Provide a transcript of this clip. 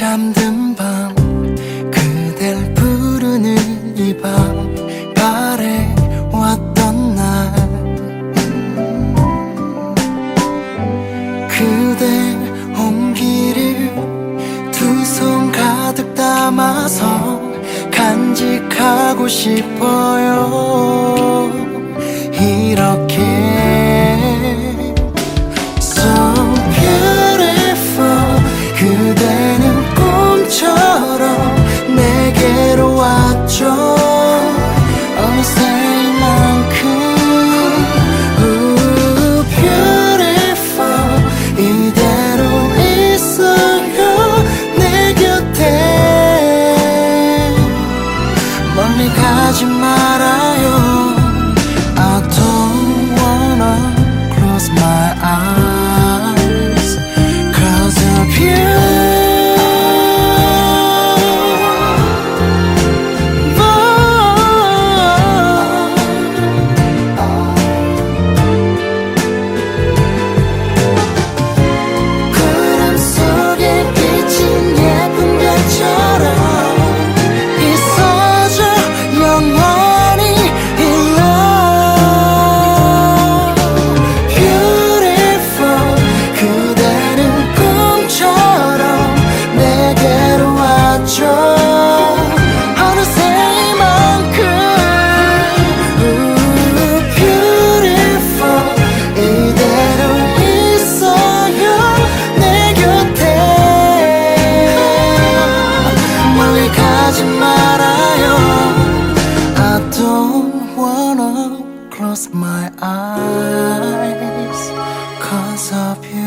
잠든 밤 그댈 부르는 이 밤 바래왔던 날 그대 온기를 두 손 가득 담아서 간직하고 싶어요. 이렇게 So beautiful 그대는 꿈처럼 내게로 왔죠. 어느새 이만큼 beautiful 이대로 있어요 내 곁에. 멀리 가지 말아요. I don't wanna close my eyes cause of you. 구름 속에 비친 예쁜 별처럼 있어줘 영원히 in love. Beautiful 그대는 꿈처럼 내게로 왔죠. 어느새 이만큼 beautiful 이대로 있어요 내 곁에. 멀리 가지 말아요. I don't wanna close my eyes cause of you.